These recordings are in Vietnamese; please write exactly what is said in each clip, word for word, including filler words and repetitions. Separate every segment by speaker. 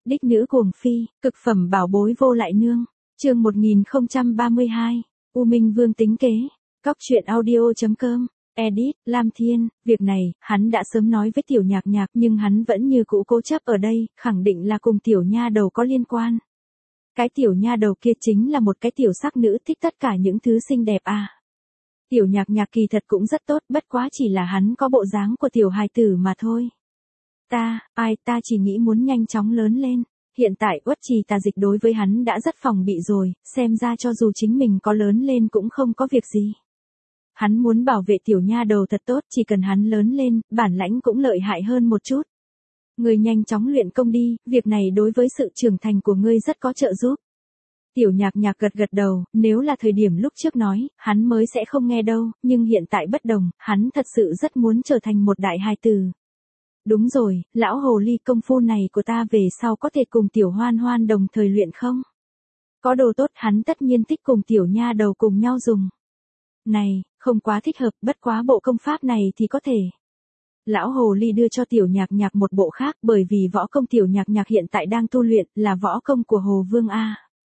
Speaker 1: Đích nữ cuồng phi, cực phẩm bảo bối vô lại nương. Chương một nghìn không trăm ba mươi hai. U Minh Vương tính kế. Cóc truyện audio chấm com. Edit, Lam Thiên, việc này, hắn đã sớm nói với tiểu nhạc nhạc nhưng hắn vẫn như cũ cố chấp ở đây, khẳng định là cùng tiểu nha đầu có liên quan. Cái tiểu nha đầu kia chính là một cái tiểu sắc nữ thích tất cả những thứ xinh đẹp à. Tiểu nhạc nhạc kỳ thật cũng rất tốt, bất quá chỉ là hắn có bộ dáng của tiểu hài tử mà thôi. Ta, ai ta chỉ nghĩ muốn nhanh chóng lớn lên. Hiện tại Uất Trì Tà Dịch đối với hắn đã rất phòng bị rồi, xem ra cho dù chính mình có lớn lên cũng không có việc gì. Hắn muốn bảo vệ tiểu nha đầu thật tốt, chỉ cần hắn lớn lên, bản lãnh cũng lợi hại hơn một chút. Ngươi nhanh chóng luyện công đi, việc này đối với sự trưởng thành của ngươi rất có trợ giúp. Tiểu nhạc nhạc gật gật đầu, nếu là thời điểm lúc trước nói, hắn mới sẽ không nghe đâu, nhưng hiện tại bất đồng, hắn thật sự rất muốn trở thành một đại hài tử. Đúng rồi, lão hồ ly công phu này của ta về sau có thể cùng tiểu hoan hoan đồng thời luyện không? Có đồ tốt hắn tất nhiên thích cùng tiểu nha đầu cùng nhau dùng. Này, không quá thích hợp, bất quá bộ công pháp này thì có thể. Lão hồ ly đưa cho tiểu nhạc nhạc một bộ khác bởi vì võ công tiểu nhạc nhạc hiện tại đang tu luyện là võ công của Hồ Vương A.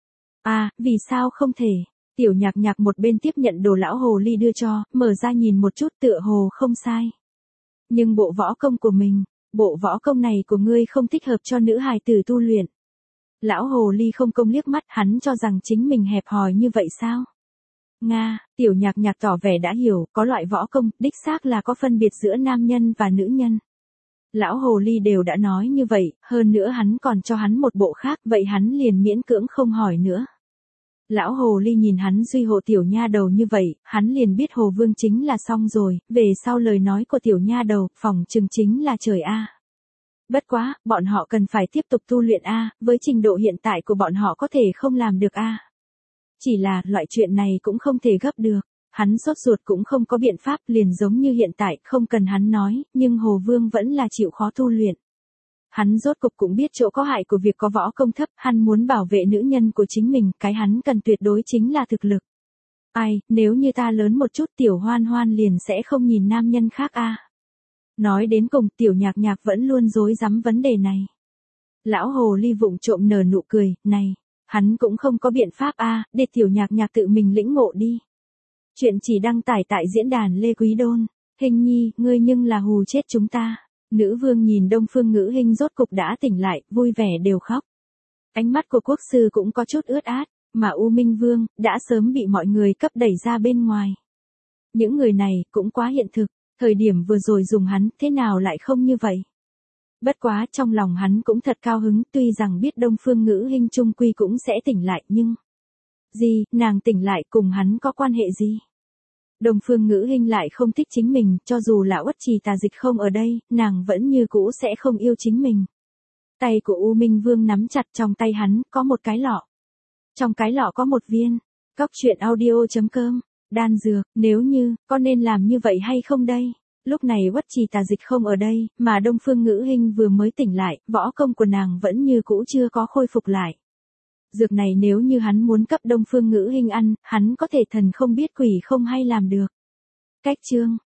Speaker 1: À, vì sao không thể? Tiểu nhạc nhạc một bên tiếp nhận đồ lão hồ ly đưa cho, mở ra nhìn một chút tựa hồ không sai. Nhưng bộ võ công của mình, bộ võ công này của ngươi không thích hợp cho nữ hài tử tu luyện. Lão hồ ly không công liếc mắt, hắn cho rằng chính mình hẹp hòi như vậy sao? Nga, tiểu nhạc nhạc tỏ vẻ đã hiểu, có loại võ công, đích xác là có phân biệt giữa nam nhân và nữ nhân. Lão hồ ly đều đã nói như vậy, hơn nữa hắn còn cho hắn một bộ khác, vậy hắn liền miễn cưỡng không hỏi nữa. Lão hồ ly nhìn hắn duy hộ tiểu nha đầu như vậy, hắn liền biết Hồ Vương chính là xong rồi, về sau lời nói của tiểu nha đầu, phòng chừng chính là trời A. Bất quá, bọn họ cần phải tiếp tục tu luyện A, với trình độ hiện tại của bọn họ có thể không làm được A. Chỉ là, loại chuyện này cũng không thể gấp được, hắn sốt ruột cũng không có biện pháp liền giống như hiện tại, không cần hắn nói, nhưng Hồ Vương vẫn là chịu khó tu luyện. Hắn rốt cục cũng biết chỗ có hại của việc có võ công thấp, hắn muốn bảo vệ nữ nhân của chính mình, cái hắn cần tuyệt đối chính là thực lực. Ai, nếu như ta lớn một chút tiểu hoan hoan liền sẽ không nhìn nam nhân khác a. Nói đến cùng tiểu nhạc nhạc vẫn luôn dối rắm vấn đề này. Lão hồ ly vụng trộm nở nụ cười, này, hắn cũng không có biện pháp a, để tiểu nhạc nhạc tự mình lĩnh ngộ đi. Chuyện chỉ đăng tải tại diễn đàn Lê Quý Đôn. Hình nhi, ngươi nhưng là hù chết chúng ta. Nữ vương nhìn Đông Phương Ngữ Hinh rốt cục đã tỉnh lại, vui vẻ đều khóc. Ánh mắt của quốc sư cũng có chút ướt át, mà U Minh Vương đã sớm bị mọi người cấp đẩy ra bên ngoài. Những người này cũng quá hiện thực, thời điểm vừa rồi dùng hắn thế nào lại không như vậy. Bất quá trong lòng hắn cũng thật cao hứng, tuy rằng biết Đông Phương Ngữ Hinh chung quy cũng sẽ tỉnh lại nhưng... Gì, nàng tỉnh lại cùng hắn có quan hệ gì? Đông Phương Ngữ Hinh lại không thích chính mình, cho dù là Uất Trì Tà Dịch không ở đây, nàng vẫn như cũ sẽ không yêu chính mình. Tay của U Minh Vương nắm chặt, trong tay hắn, có một cái lọ. Trong cái lọ có một viên. Cóc truyện audio chấm com. Đan dược, nếu như, có nên làm như vậy hay không đây? Lúc này Uất Trì Tà Dịch không ở đây, mà Đông Phương Ngữ Hinh vừa mới tỉnh lại, võ công của nàng vẫn như cũ chưa có khôi phục lại. Dược này nếu như hắn muốn cấp Đông Phương Ngữ Hinh ăn, hắn có thể thần không biết quỷ không hay làm được. Cách chương